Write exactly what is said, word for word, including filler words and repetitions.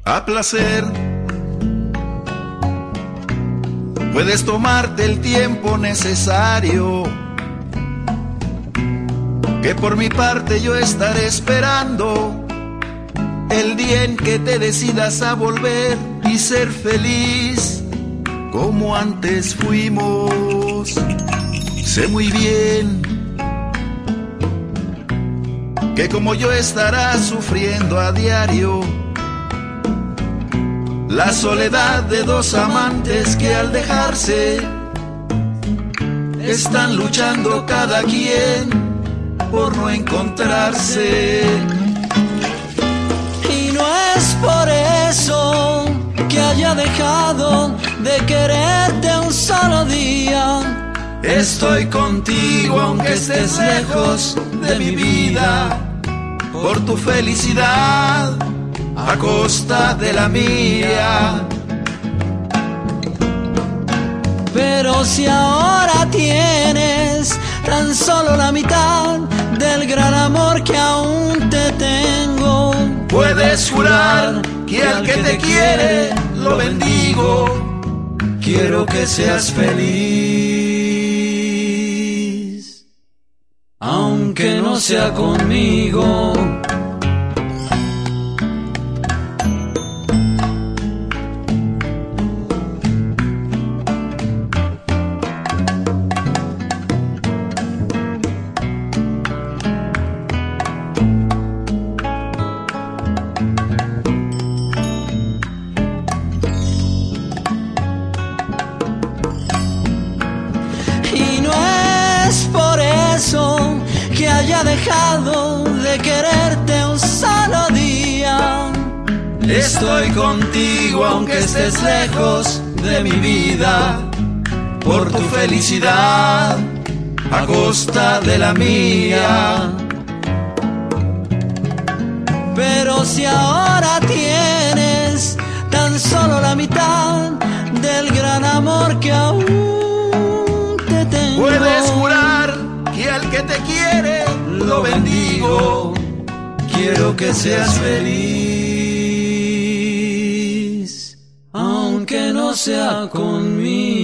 a placer. Puedes tomarte el tiempo necesario, que por mi parte yo estaré esperando el día en que te decidas a volver y ser feliz como antes fuimos. Sé muy bien que como yo estarás sufriendo a diario la soledad de dos amantes que al dejarse están luchando cada quien por no encontrarse. Y no es por eso que haya dejado de quererte un solo día. Estoy contigo aunque estés lejos de mi vida, por tu felicidad a costa de la mía. Pero si ahora tienes tan solo la mitad del gran amor que aún te tengo, puedes jurar que al que te quiere lo bendigo. Quiero que seas feliz, aunque no sea conmigo. Que haya dejado de quererte un solo día. Estoy contigo aunque estés lejos de mi vida, por tu felicidad a costa de la mía. Pero si ahora tienes tan solo la mitad del gran amor que aún te tengo, puedes jurar que al que te quiere lo bendigo. Quiero que seas feliz, aunque no sea conmigo.